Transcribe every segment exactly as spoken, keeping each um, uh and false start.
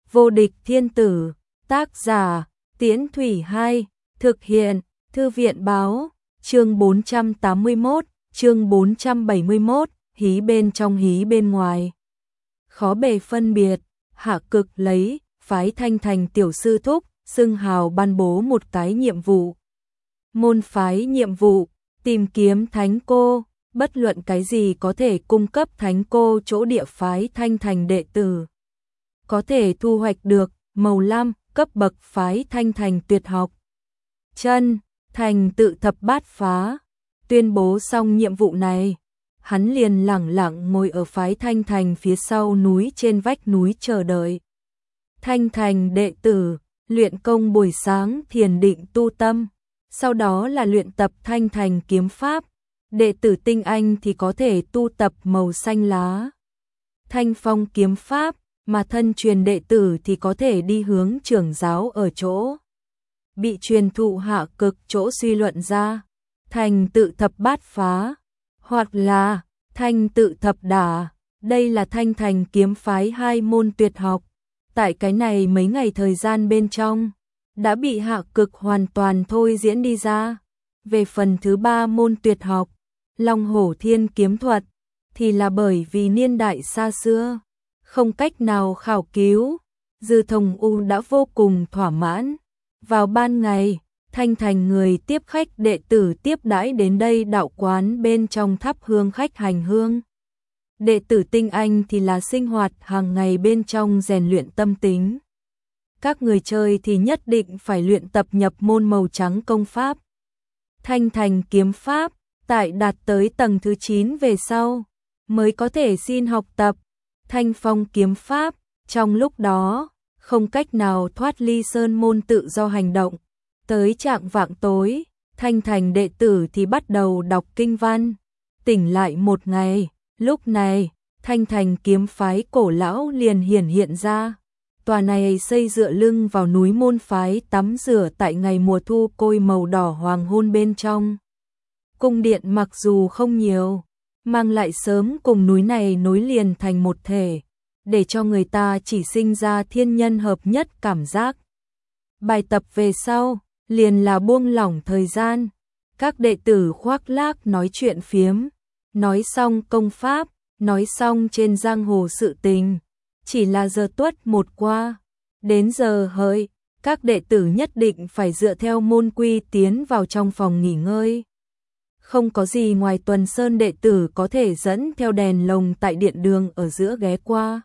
Vô địch thiên tử, tác giả, Tiễn Thủy hai, thực hiện, Thư viện báo, chương bốn trăm tám mươi mốt, chương bốn trăm bảy mươi mốt, hí bên trong hí bên ngoài. Khó bề phân biệt, Hạ Cực lấy, phái Thanh Thành tiểu sư thúc, xưng hào ban bố một cái nhiệm vụ. Môn phái nhiệm vụ, tìm kiếm thánh cô, bất luận cái gì có thể cung cấp thánh cô chỗ địa phái Thanh Thành đệ tử. Có thể thu hoạch được, màu lam, cấp bậc phái Thanh Thành tuyệt học. Chân, thành tự thập bát phá. Tuyên bố xong nhiệm vụ này, hắn liền lẳng lặng ngồi ở phái Thanh Thành phía sau núi trên vách núi chờ đợi. Thanh Thành đệ tử, luyện công buổi sáng thiền định tu tâm, sau đó là luyện tập Thanh Thành kiếm pháp. Đệ tử tinh anh thì có thể tu tập màu xanh lá, Thanh Phong kiếm pháp, mà thân truyền đệ tử thì có thể đi hướng trưởng giáo ở chỗ bị truyền thụ Hạ Cực chỗ suy luận ra, thành tự thập bát phá, hoặc là thanh tự thập đả. Đây là Thanh Thành kiếm phái hai môn tuyệt học. Tại cái này mấy ngày thời gian bên trong, đã bị Hạ Cực hoàn toàn thôi diễn đi ra. Về phần thứ ba môn tuyệt học, Long Hổ Thiên kiếm thuật, thì là bởi vì niên đại xa xưa, không cách nào khảo cứu, Dư Thông U đã vô cùng thỏa mãn. Vào ban ngày, Thanh Thành người tiếp khách đệ tử tiếp đãi đến đây đạo quán bên trong thắp hương khách hành hương. Đệ tử tinh anh thì là sinh hoạt hàng ngày bên trong rèn luyện tâm tính. Các người chơi thì nhất định phải luyện tập nhập môn màu trắng công pháp. Thanh Thành kiếm pháp, tại đạt tới tầng thứ chín về sau, mới có thể xin học tập. Thanh Phong kiếm pháp, trong lúc đó, không cách nào thoát ly sơn môn tự do hành động. Tới trạng vạng tối, Thanh Thành đệ tử thì bắt đầu đọc kinh văn. Tỉnh lại một ngày, lúc này, Thanh Thành kiếm phái cổ lão liền hiển hiện ra. Tòa này xây dựa lưng vào núi môn phái tắm rửa tại ngày mùa thu côi màu đỏ hoàng hôn bên trong. Cung điện mặc dù không nhiều, mang lại sớm cùng núi này nối liền thành một thể, để cho người ta chỉ sinh ra thiên nhân hợp nhất cảm giác. Bài tập về sau, liền là buông lỏng thời gian. Các đệ tử khoác lác nói chuyện phiếm, nói xong công pháp, nói xong trên giang hồ sự tình. Chỉ là giờ tuất một qua, đến giờ hợi, các đệ tử nhất định phải dựa theo môn quy tiến vào trong phòng nghỉ ngơi. Không có gì ngoài Tuần Sơn đệ tử có thể dẫn theo đèn lồng tại điện đường ở giữa ghé qua.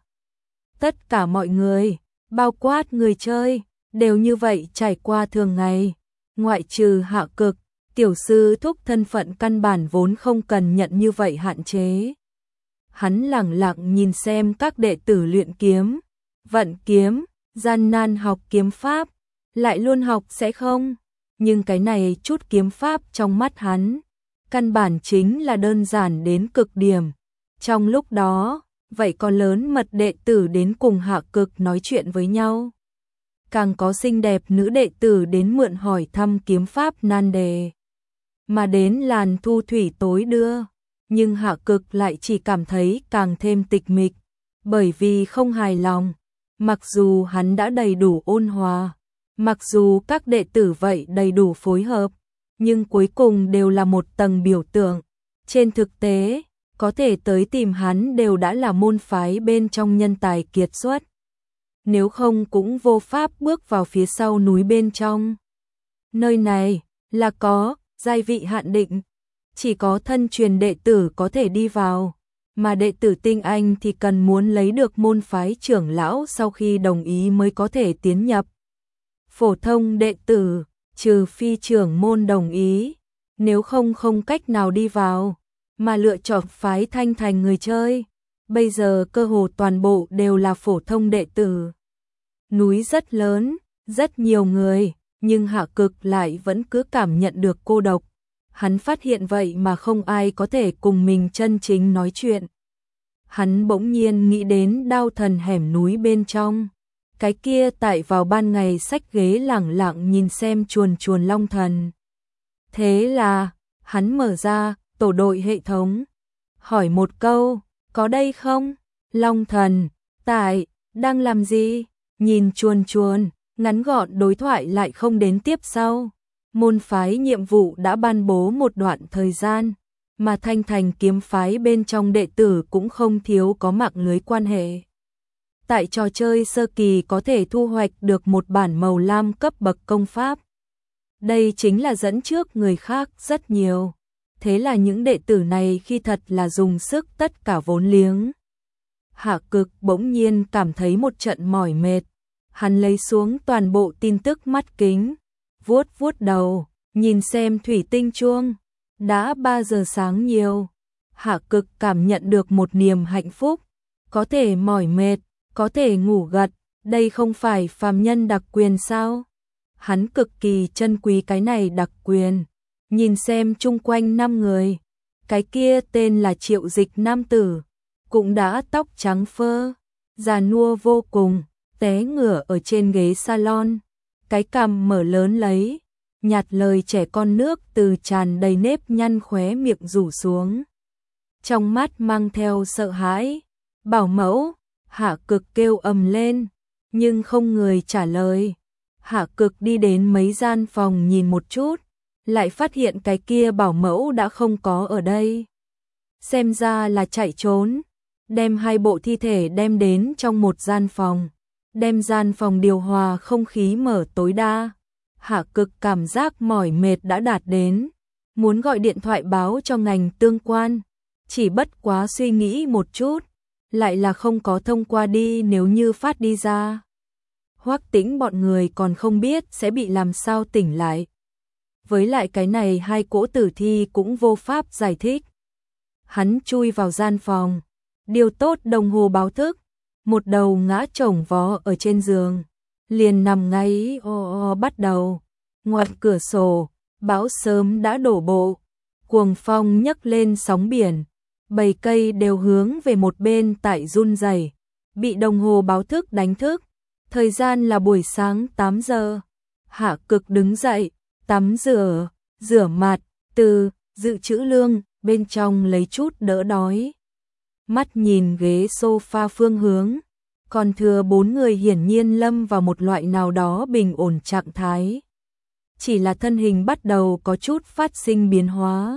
Tất cả mọi người, bao quát người chơi, đều như vậy trải qua thường ngày. Ngoại trừ Hạ Cực, tiểu sư thúc thân phận căn bản vốn không cần nhận như vậy hạn chế. Hắn lẳng lặng nhìn xem các đệ tử luyện kiếm, vận kiếm, gian nan học kiếm pháp, lại luôn học sẽ không. Nhưng cái này chút kiếm pháp trong mắt hắn, căn bản chính là đơn giản đến cực điểm. Trong lúc đó, vậy có lớn mật đệ tử đến cùng Hạ Cực nói chuyện với nhau. Càng có xinh đẹp nữ đệ tử đến mượn hỏi thăm kiếm pháp nan đề. Mà đến làn thu thủy tối đưa, nhưng Hạ Cực lại chỉ cảm thấy càng thêm tịch mịch, bởi vì không hài lòng. Mặc dù hắn đã đầy đủ ôn hòa, mặc dù các đệ tử vậy đầy đủ phối hợp, nhưng cuối cùng đều là một tầng biểu tượng. Trên thực tế, có thể tới tìm hắn đều đã là môn phái bên trong nhân tài kiệt xuất. Nếu không cũng vô pháp bước vào phía sau núi bên trong. Nơi này là có giai vị hạn định, chỉ có thân truyền đệ tử có thể đi vào, mà đệ tử tinh anh thì cần muốn lấy được môn phái trưởng lão sau khi đồng ý mới có thể tiến nhập. Phổ thông đệ tử, trừ phi trưởng môn đồng ý, nếu không không cách nào đi vào, mà lựa chọn phái Thanh Thành người chơi. Bây giờ cơ hồ toàn bộ đều là phổ thông đệ tử. Núi rất lớn, rất nhiều người, nhưng Hạ Cực lại vẫn cứ cảm nhận được cô độc. Hắn phát hiện vậy mà không ai có thể cùng mình chân chính nói chuyện. Hắn bỗng nhiên nghĩ đến Đao Thần hẻm núi bên trong. Cái kia tại vào ban ngày xách ghế lẳng lặng nhìn xem chuồn chuồn Long Thần. Thế là, hắn mở ra tổ đội hệ thống, hỏi một câu, có đây không? Long Thần, tại, đang làm gì? nhìn chuồn chuồn, ngắn gọn đối thoại lại không đến tiếp sau. Môn phái nhiệm vụ đã ban bố một đoạn thời gian, mà Thanh Thành kiếm phái bên trong đệ tử cũng không thiếu có mạng lưới quan hệ. Tại trò chơi sơ kỳ có thể thu hoạch được một bản màu lam cấp bậc công pháp. Đây chính là dẫn trước người khác rất nhiều. Thế là những đệ tử này khi thật là dùng sức tất cả vốn liếng. Hạ Cực bỗng nhiên cảm thấy một trận mỏi mệt. Hắn lấy xuống toàn bộ tin tức mắt kính, vuốt vuốt đầu, nhìn xem thủy tinh chuông. Đã ba giờ sáng nhiều. Hạ Cực cảm nhận được một niềm hạnh phúc. Có thể mỏi mệt, có thể ngủ gật, đây không phải phàm nhân đặc quyền sao? Hắn cực kỳ trân quý cái này đặc quyền. Nhìn xem chung quanh năm người, cái kia tên là Triệu Dịch nam tử, cũng đã tóc trắng phơ, già nua vô cùng, té ngửa ở trên ghế salon, cái cằm mở lớn lấy, nhạt lời trẻ con nước từ tràn đầy nếp nhăn khóe miệng rủ xuống. Trong mắt mang theo sợ hãi, bảo mẫu, Hạ Cực kêu ầm lên, nhưng không người trả lời. Hạ Cực đi đến mấy gian phòng nhìn một chút, lại phát hiện cái kia bảo mẫu đã không có ở đây. Xem ra là chạy trốn, đem hai bộ thi thể đem đến trong một gian phòng, đem gian phòng điều hòa không khí mở tối đa. Hạ Cực cảm giác mỏi mệt đã đạt đến, muốn gọi điện thoại báo cho ngành tương quan, chỉ bất quá suy nghĩ một chút, lại là không có thông qua đi, nếu như phát đi ra. Hoắc Tĩnh bọn người còn không biết sẽ bị làm sao tỉnh lại. Với lại cái này hai cỗ tử thi cũng vô pháp giải thích. Hắn chui vào gian phòng, điều tốt đồng hồ báo thức, một đầu ngã chồng vó ở trên giường, liền nằm ngay o o bắt đầu. Ngoài cửa sổ, bão sớm đã đổ bộ, cuồng phong nhấc lên sóng biển, bầy cây đều hướng về một bên tại run rẩy, bị đồng hồ báo thức đánh thức. Thời gian là buổi sáng tám giờ. Hạ Cực đứng dậy, tắm rửa, rửa mặt, từ dự trữ lương bên trong lấy chút đỡ đói. Mắt nhìn ghế sofa phương hướng, còn thừa bốn người hiển nhiên lâm vào một loại nào đó bình ổn trạng thái. Chỉ là thân hình bắt đầu có chút phát sinh biến hóa.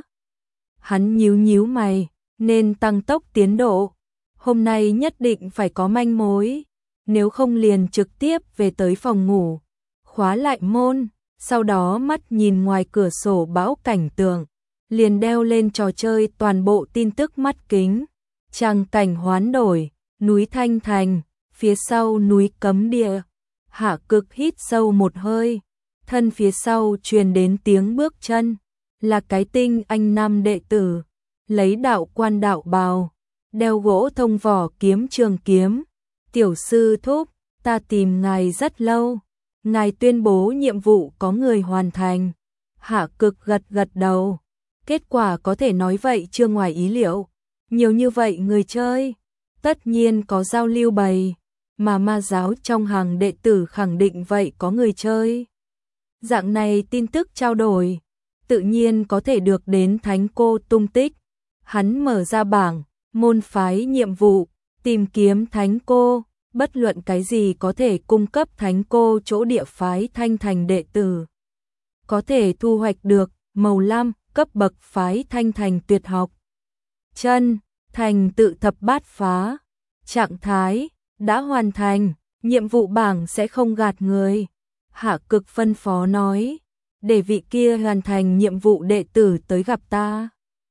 Hắn nhíu nhíu mày, nên tăng tốc tiến độ. Hôm nay nhất định phải có manh mối, nếu không liền trực tiếp về tới phòng ngủ, khóa lại môn, sau đó mắt nhìn ngoài cửa sổ bão cảnh tượng, liền đeo lên trò chơi toàn bộ tin tức mắt kính. Tràng cảnh hoán đổi, núi Thanh Thành, phía sau núi Cấm Địa. Hạ Cực hít sâu một hơi, thân phía sau truyền đến tiếng bước chân, là cái tinh anh nam đệ tử, lấy đạo quan đạo bào, đeo gỗ thông vỏ kiếm trường kiếm. Tiểu sư thúc, ta tìm ngài rất lâu, ngài tuyên bố nhiệm vụ có người hoàn thành. Hạ Cực gật gật đầu, kết quả có thể nói vậy chưa ngoài ý liệu. Nhiều như vậy người chơi, tất nhiên có giao lưu bày, mà ma giáo trong hàng đệ tử khẳng định vậy có người chơi. Dạng này tin tức trao đổi, tự nhiên có thể được đến thánh cô tung tích. Hắn mở ra bảng, môn phái nhiệm vụ, tìm kiếm thánh cô, bất luận cái gì có thể cung cấp thánh cô chỗ địa phái Thanh Thành đệ tử. Có thể thu hoạch được màu lam cấp bậc phái Thanh Thành tuyệt học. Chân, thành tự thập bát phá, trạng thái, đã hoàn thành, nhiệm vụ bảng sẽ không gạt người. Hạ Cực phân phó nói, để vị kia hoàn thành nhiệm vụ đệ tử tới gặp ta.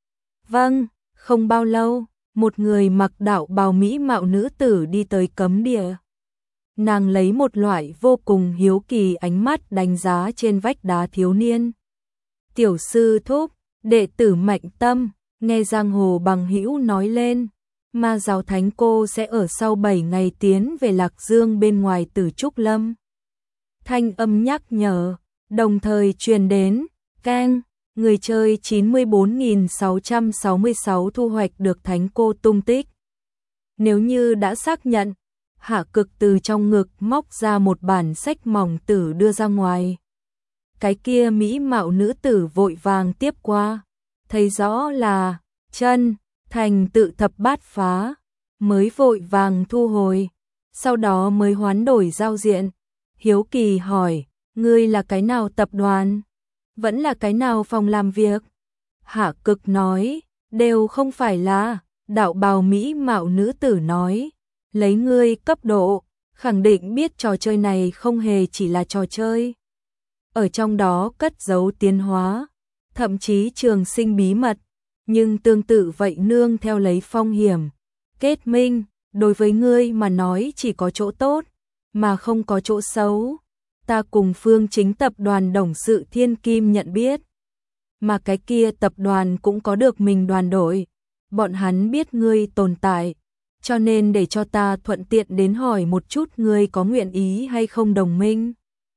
Vâng, không bao lâu, một người mặc đạo bào mỹ mạo nữ tử đi tới Cấm Địa. Nàng lấy một loại vô cùng hiếu kỳ ánh mắt đánh giá trên vách đá thiếu niên. Tiểu sư thúc, đệ tử Mạnh Tâm, nghe giang hồ bằng hữu nói lên, ma giáo thánh cô sẽ ở sau bảy ngày tiến về Lạc Dương bên ngoài Tử Trúc Lâm. Thanh âm nhắc nhở, đồng thời truyền đến, keng, người chơi chín mươi bốn nghìn sáu trăm sáu mươi sáu thu hoạch được thánh cô tung tích. Nếu như đã xác nhận, Hạ Cực từ trong ngực móc ra một bản sách mỏng tử đưa ra ngoài. Cái kia mỹ mạo nữ tử vội vàng tiếp qua, thấy rõ là chân, thành tự thập bát phá, mới vội vàng thu hồi. sau đó mới hoán đổi giao diện. Hiếu kỳ hỏi, ngươi là cái nào tập đoàn? Vẫn là cái nào phòng làm việc? Hạ Cực nói, đều không phải là. Đạo bào mỹ mạo nữ tử nói, lấy ngươi cấp độ, khẳng định biết trò chơi này không hề chỉ là trò chơi. Ở trong đó cất giấu tiến hóa, thậm chí trường sinh bí mật, nhưng tương tự vậy nương theo lấy phong hiểm. Kết minh, đối với ngươi mà nói chỉ có chỗ tốt, mà không có chỗ xấu. Ta cùng Phương Chính tập đoàn đồng sự Thiên Kim nhận biết, mà cái kia tập đoàn cũng có được mình đoàn đội. Bọn hắn biết ngươi tồn tại, cho nên để cho ta thuận tiện đến hỏi một chút ngươi có nguyện ý hay không đồng minh.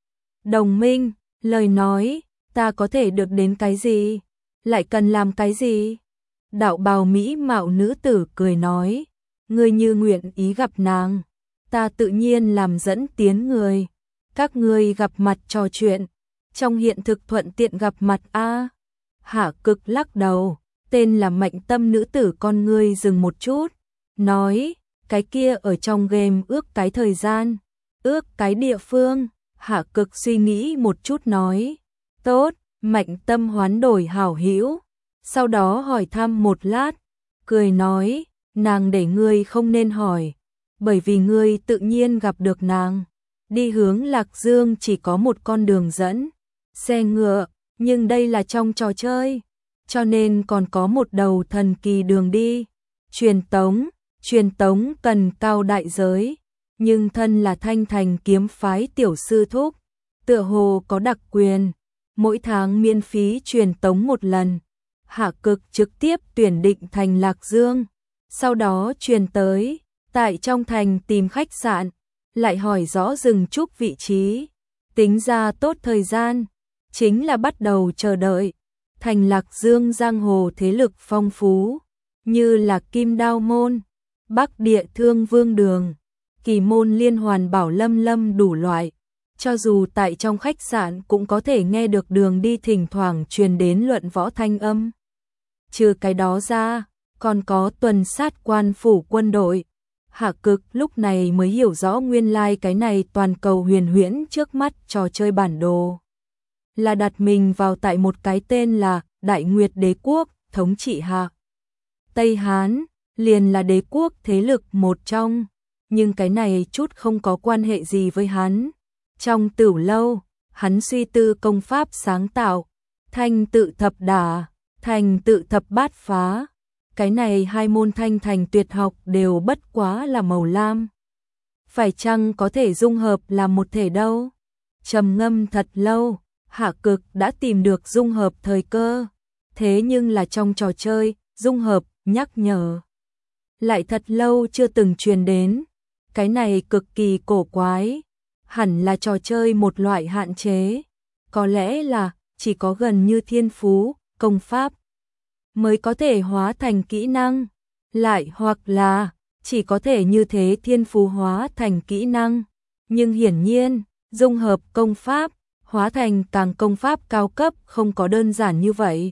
Đồng minh, lời nói, ta có thể được đến cái gì? Lại cần làm cái gì? Đạo bào mỹ mạo nữ tử cười nói, ngươi như nguyện ý gặp nàng, ta tự nhiên làm dẫn tiến người. Các ngươi gặp mặt trò chuyện, trong hiện thực thuận tiện gặp mặt a. Hạ Cực lắc đầu, tên là Mạnh Tâm nữ tử con ngươi dừng một chút, nói, cái kia ở trong game ước cái thời gian, ước cái địa phương. Hạ Cực suy nghĩ một chút nói, tốt. Mạnh Tâm hoán đổi hảo hữu, sau đó hỏi thăm một lát, cười nói, nàng để ngươi không nên hỏi, bởi vì ngươi tự nhiên gặp được nàng. Đi hướng Lạc Dương chỉ có một con đường dẫn, xe ngựa, nhưng đây là trong trò chơi, cho nên còn có một đầu thần kỳ đường đi. Truyền tống, truyền tống cần cao đại giới, nhưng thân là Thanh Thành kiếm phái tiểu sư thúc, tựa hồ có đặc quyền, mỗi tháng miễn phí truyền tống một lần. Hạ Cực trực tiếp tuyển định thành Lạc Dương, sau đó truyền tới, tại trong thành tìm khách sạn, lại hỏi rõ rừng trúc vị trí, tính ra tốt thời gian, chính là bắt đầu chờ đợi. Thành Lạc Dương giang hồ thế lực phong phú, như là Kim Đao Môn, Bắc Địa Thương Vương Đường, Kỳ Môn Liên Hoàn Bảo Lâm Lâm đủ loại. Cho dù tại trong khách sạn cũng có thể nghe được đường đi thỉnh thoảng truyền đến luận võ thanh âm. Trừ cái đó ra, còn có tuần sát quan phủ quân đội. Hạ Cực lúc này mới hiểu rõ nguyên lai like cái này toàn cầu huyền huyễn trước mắt trò chơi bản đồ, là đặt mình vào tại một cái tên là Đại Nguyệt Đế Quốc, thống trị hạ Tây Hán, liền là đế quốc thế lực một trong, nhưng cái này chút không có quan hệ gì với hắn. Trong Tửu Lâu, hắn suy tư công pháp sáng tạo, Thanh Tự Thập Đả, Thành Tự Thập Bát Phá. Cái này hai môn thanh thành tuyệt học đều bất quá là màu lam. Phải chăng có thể dung hợp làm một thể đâu? Trầm ngâm thật lâu, Hạ Cực đã tìm được dung hợp thời cơ. Thế nhưng là trong trò chơi, dung hợp, nhắc nhở lại thật lâu chưa từng truyền đến. Cái này cực kỳ cổ quái, hẳn là trò chơi một loại hạn chế. Có lẽ là chỉ có gần như thiên phú, công pháp mới có thể hóa thành kỹ năng, lại hoặc là chỉ có thể như thế thiên phú hóa thành kỹ năng. Nhưng hiển nhiên, dung hợp công pháp, hóa thành càng công pháp cao cấp không có đơn giản như vậy.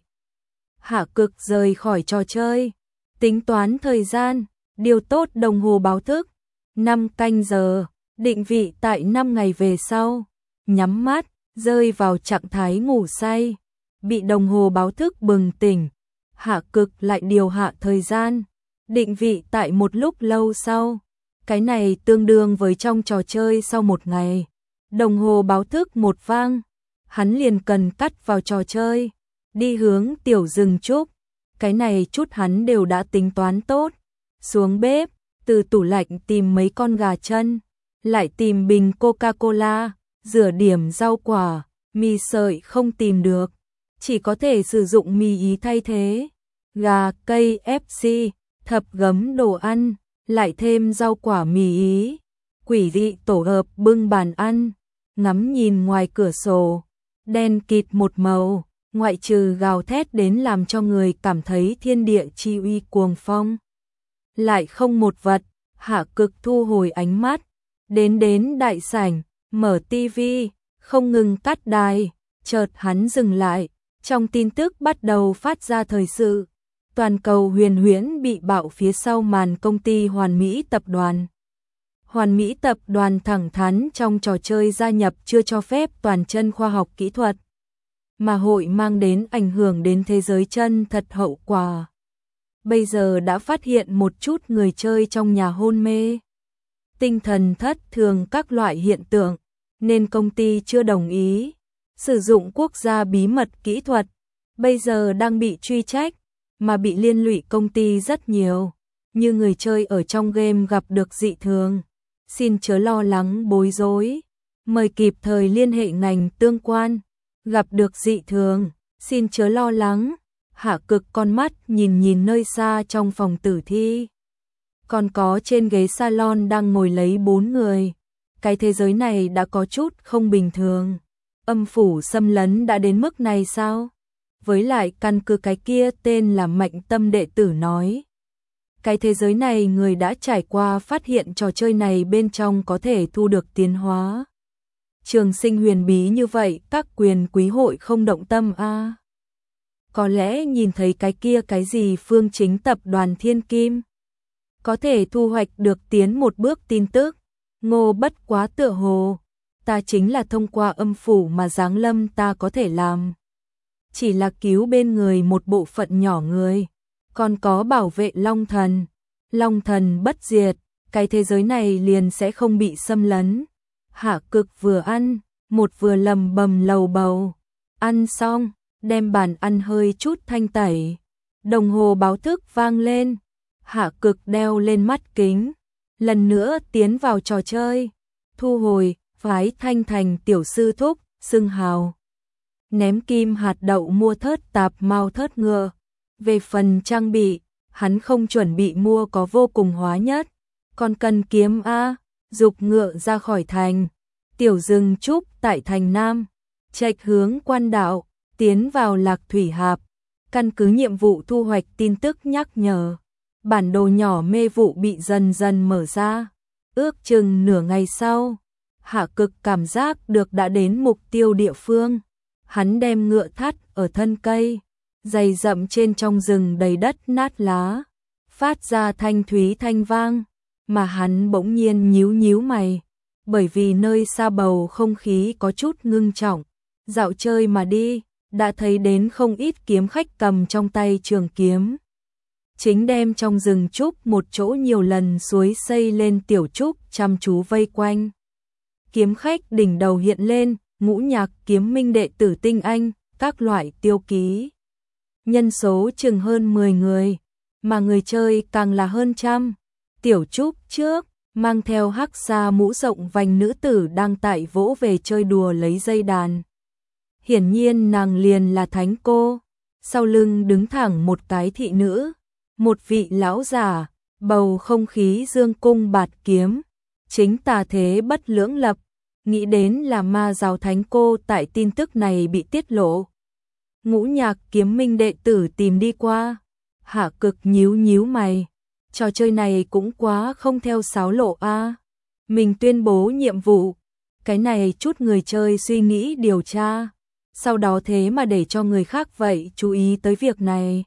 Hạ Cực rời khỏi trò chơi, tính toán thời gian, điều tốt đồng hồ báo thức, năm canh giờ, định vị tại năm ngày về sau, nhắm mắt, rơi vào trạng thái ngủ say, bị đồng hồ báo thức bừng tỉnh. Hạ Cực lại điều hạ thời gian, định vị tại một lúc lâu sau, cái này tương đương với trong trò chơi sau một ngày. Đồng hồ báo thức một vang, hắn liền cần cắt vào trò chơi, đi hướng tiểu rừng trúc. Cái này chút hắn đều đã tính toán tốt. Xuống bếp, từ tủ lạnh tìm mấy con gà chân, lại tìm bình Coca-Cola, rửa điểm rau quả, mì sợi không tìm được, chỉ có thể sử dụng mì ý thay thế. Gà, cây, ép xê, thập gấm đồ ăn, lại thêm rau quả mì ý. Quỷ dị tổ hợp bưng bàn ăn, ngắm nhìn ngoài cửa sổ, đen kịt một màu, ngoại trừ gào thét đến làm cho người cảm thấy thiên địa chi uy cuồng phong. Lại không một vật. Hạ Cực thu hồi ánh mắt, đến đến đại sảnh, mở tivi, không ngừng cắt đài, chợt hắn dừng lại, trong tin tức bắt đầu phát ra thời sự. Toàn cầu huyền huyễn bị bạo phía sau màn công ty Hoàn Mỹ tập đoàn. Hoàn Mỹ tập đoàn thẳng thắn trong trò chơi gia nhập chưa cho phép toàn chân khoa học kỹ thuật, mà hội mang đến ảnh hưởng đến thế giới chân thật hậu quả. Bây giờ đã phát hiện một chút người chơi trong nhà hôn mê, tinh thần thất thường các loại hiện tượng, nên công ty chưa đồng ý sử dụng quốc gia bí mật kỹ thuật, bây giờ đang bị truy trách, mà bị liên lụy công ty rất nhiều, như người chơi ở trong game gặp được dị thường. Xin chớ lo lắng bối rối, mời kịp thời liên hệ ngành tương quan, gặp được dị thường, xin chớ lo lắng. Hạ Cực con mắt nhìn nhìn nơi xa trong phòng tử thi. Còn có trên ghế salon đang ngồi lấy bốn người. Cái thế giới này đã có chút không bình thường. Âm phủ xâm lấn đã đến mức này sao? Với lại căn cứ cái kia tên là Mạnh Tâm đệ tử nói. Cái thế giới này người đã trải qua phát hiện trò chơi này bên trong có thể thu được tiến hóa. Trường sinh huyền bí như vậy các quyền quý hội không động tâm a à? Có lẽ nhìn thấy cái kia cái gì Phương Chính tập đoàn Thiên Kim. Có thể thu hoạch được tiến một bước tin tức. Ngô bất quá tựa hồ. Ta chính là thông qua âm phủ mà giáng lâm ta có thể làm. Chỉ là cứu bên người một bộ phận nhỏ người. Còn có bảo vệ Long Thần. Long Thần bất diệt. Cái thế giới này liền sẽ không bị xâm lấn. Hạ Cực vừa ăn. Một vừa lầm bầm lầu bầu. Ăn xong. Đem bàn ăn hơi chút thanh tẩy. Đồng hồ báo thức vang lên. Hạ Cực đeo lên mắt kính. Lần nữa tiến vào trò chơi. Thu hồi, phái Thanh thành tiểu sư thúc, xưng hào. Ném kim hạt đậu mua thớt tạp mau thớt ngựa. Về phần trang bị, hắn không chuẩn bị mua có vô cùng hóa nhất. Còn cần kiếm A, dục ngựa ra khỏi thành. Tiểu dừng trúc tại thành Nam. Trạch hướng quan đạo. Tiến vào Lạc Thủy Hạp, căn cứ nhiệm vụ thu hoạch tin tức nhắc nhở. Bản đồ nhỏ mê vụ bị dần dần mở ra. Ước chừng nửa ngày sau, Hạ Cực cảm giác được đã đến mục tiêu địa phương. Hắn đem ngựa thắt ở thân cây, dày rậm trên trong rừng đầy đất nát lá, phát ra thanh thúy thanh vang, mà hắn bỗng nhiên nhíu nhíu mày, bởi vì nơi xa bầu không khí có chút ngưng trọng. Dạo chơi mà đi, đã thấy đến không ít kiếm khách cầm trong tay trường kiếm. Chính đem trong rừng trúc một chỗ nhiều lần suối xây lên tiểu trúc chăm chú vây quanh. Kiếm khách đỉnh đầu hiện lên, ngũ nhạc kiếm minh đệ tử tinh anh, các loại tiêu ký. Nhân số chừng hơn mười người, mà người chơi càng là hơn trăm. Tiểu trúc trước, mang theo hắc sa mũ rộng vành nữ tử đang tại vỗ về chơi đùa lấy dây đàn. Hiển nhiên nàng liền là thánh cô, sau lưng đứng thẳng một cái thị nữ, một vị lão giả, bầu không khí dương cung bạt kiếm, chính tà thế bất lưỡng lập, nghĩ đến là ma giáo thánh cô tại tin tức này bị tiết lộ. Ngũ nhạc kiếm minh đệ tử tìm đi qua, Hạ Cực nhíu nhíu mày, trò chơi này cũng quá không theo sáo lộ a. Mình tuyên bố nhiệm vụ, cái này chút người chơi suy nghĩ điều tra. Sau đó thế mà để cho người khác vậy chú ý tới việc này.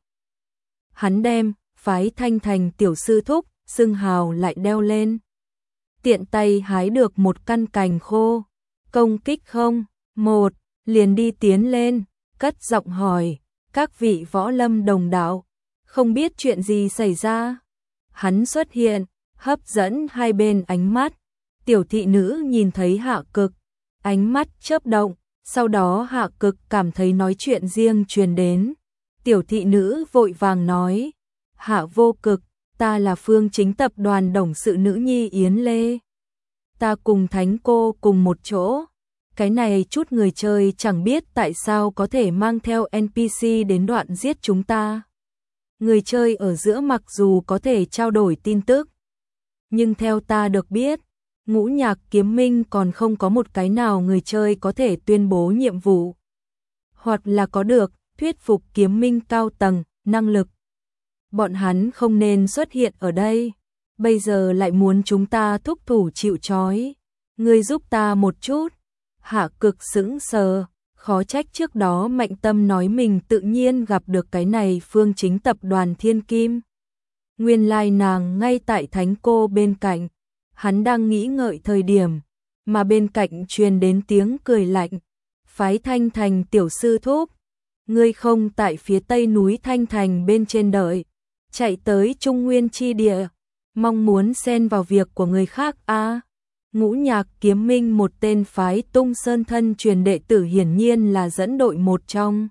Hắn đem, phái Thanh thành tiểu sư thúc, xưng hào lại đeo lên. Tiện tay hái được một căn cành khô. Công kích không? Một, liền đi tiến lên, cất giọng hỏi. Các vị võ lâm đồng đạo, không biết chuyện gì xảy ra. Hắn xuất hiện, hấp dẫn hai bên ánh mắt. Tiểu thị nữ nhìn thấy Hạ Cực, ánh mắt chớp động. Sau đó Hạ Cực cảm thấy nói chuyện riêng truyền đến. Tiểu thị nữ vội vàng nói. Hạ vô cực, ta là Phương Chính tập đoàn đồng sự nữ nhi Yến Lê. Ta cùng thánh cô cùng một chỗ. Cái này chút người chơi chẳng biết tại sao có thể mang theo en pê xê đến đoạn giết chúng ta. Người chơi ở giữa mặc dù có thể trao đổi tin tức, nhưng theo ta được biết, ngũ nhạc kiếm minh còn không có một cái nào người chơi có thể tuyên bố nhiệm vụ. Hoặc là có được, thuyết phục kiếm minh cao tầng, năng lực. Bọn hắn không nên xuất hiện ở đây. Bây giờ lại muốn chúng ta thúc thủ chịu trói. Ngươi giúp ta một chút. Hạ Cực sững sờ, khó trách trước đó Mạnh Tâm nói mình tự nhiên gặp được cái này Phương Chính tập đoàn Thiên Kim. Nguyên lai nàng ngay tại thánh cô bên cạnh. Hắn đang nghĩ ngợi thời điểm, mà bên cạnh truyền đến tiếng cười lạnh. Phái Thanh Thành tiểu sư thúc, ngươi không tại phía tây núi Thanh Thành bên trên đợi, chạy tới Trung Nguyên chi địa, mong muốn xen vào việc của người khác a? À, Ngũ Nhạc Kiếm Minh, một tên phái Tung Sơn thân truyền đệ tử, hiển nhiên là dẫn đội một trong.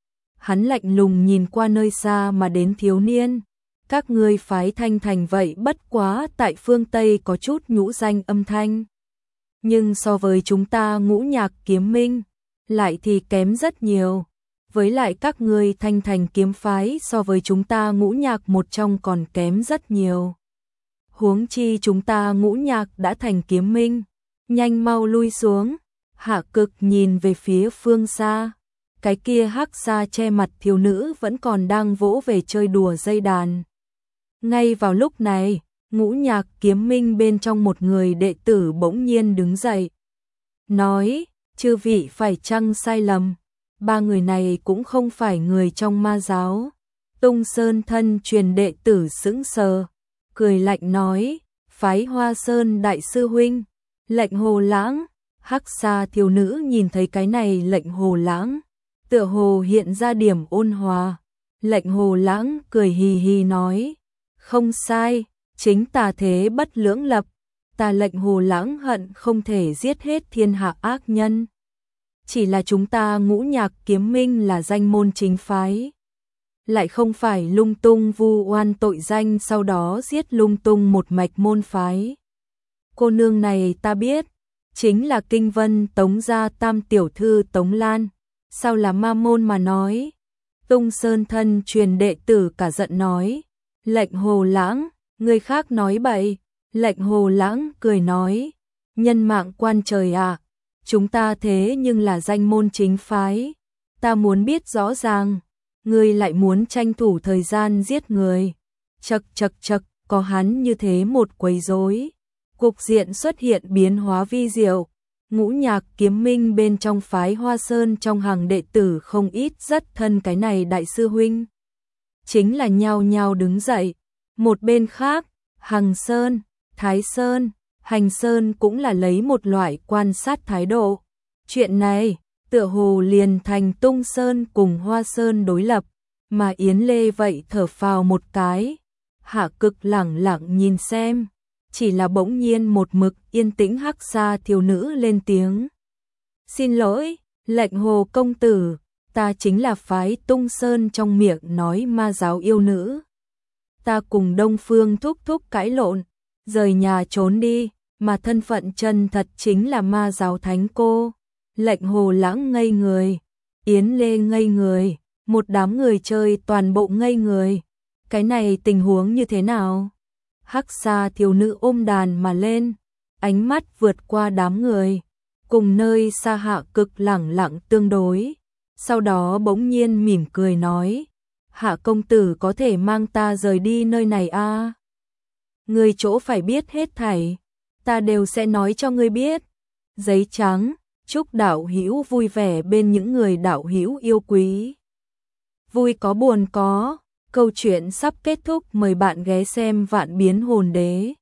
Hắn lạnh lùng nhìn qua nơi xa mà đến thiếu niên. Các ngươi phái Thanh Thành vậy bất quá tại phương Tây có chút nhũ danh âm thanh. Nhưng so với chúng ta Ngũ Nhạc Kiếm Minh, lại thì kém rất nhiều. Với lại các ngươi Thanh Thành kiếm phái so với chúng ta Ngũ Nhạc một trong còn kém rất nhiều. Huống chi chúng ta Ngũ Nhạc đã thành kiếm minh, nhanh mau lui xuống. Hạ Cực nhìn về phía phương xa, cái kia hắc sa che mặt thiếu nữ vẫn còn đang vỗ về chơi đùa dây đàn. Ngay vào lúc này, Ngũ Nhạc Kiếm Minh bên trong một người đệ tử bỗng nhiên đứng dậy, nói: chư vị phải chăng sai lầm, ba người này cũng không phải người trong ma giáo. Tung Sơn thân truyền đệ tử sững sờ, cười lạnh nói: phái Hoa Sơn đại sư huynh, Lệnh Hồ Lãng. Hắc sa thiếu nữ nhìn thấy cái này Lệnh Hồ Lãng, tựa hồ hiện ra điểm ôn hòa. Lệnh Hồ Lãng cười hì hì nói: không sai, chính tà thế bất lưỡng lập, ta Lệnh Hồ Lãng hận không thể giết hết thiên hạ ác nhân. Chỉ là chúng ta Ngũ Nhạc Kiếm Minh là danh môn chính phái, lại không phải lung tung vu oan tội danh sau đó giết lung tung một mạch môn phái. Cô nương này ta biết, chính là Kinh Vân Tống gia tam tiểu thư Tống Lan, sao là ma môn mà nói. Tung Sơn thân truyền đệ tử cả giận nói: Lệnh Hồ Lãng, người khác nói bậy. Lệnh Hồ Lãng cười nói: nhân mạng quan trời à, chúng ta thế nhưng là danh môn chính phái, ta muốn biết rõ ràng, ngươi lại muốn tranh thủ thời gian giết người. Chậc chậc chậc, có hắn như thế một quấy rối, cục diện xuất hiện biến hóa vi diệu. Ngũ Nhạc Kiếm Minh bên trong phái Hoa Sơn trong hàng đệ tử không ít rất thân cái này đại sư huynh, chính là nhao nhao đứng dậy. Một bên khác, Hằng Sơn, Thái Sơn, Hành Sơn cũng là lấy một loại quan sát thái độ. Chuyện này tựa hồ liền thành Tung Sơn cùng Hoa Sơn đối lập, mà Yến Lê vậy thở phào một cái. Hạ Cực lẳng lặng nhìn xem, chỉ là bỗng nhiên một mực yên tĩnh hắc sa thiếu nữ lên tiếng: xin lỗi, Lệnh Hồ công tử, ta chính là phái Tung Sơn trong miệng nói ma giáo yêu nữ. Ta cùng Đông Phương thúc thúc cãi lộn, rời nhà trốn đi, mà thân phận chân thật chính là ma giáo thánh cô. Lệnh Hồ Lãng ngây người, Yến Lê ngây người, một đám người chơi toàn bộ ngây người. Cái này tình huống như thế nào? Hắc sa thiếu nữ ôm đàn mà lên, ánh mắt vượt qua đám người, cùng nơi xa Hạ Cực lẳng lặng tương đối. Sau đó bỗng nhiên mỉm cười nói: Hạ công tử có thể mang ta rời đi nơi này a? À? Người chỗ phải biết hết thảy, ta đều sẽ nói cho ngươi biết. Giấy trắng, chúc đạo hữu vui vẻ bên những người đạo hữu yêu quý. Vui có buồn có, câu chuyện sắp kết thúc, mời bạn ghé xem Vạn Biến Hồn Đế.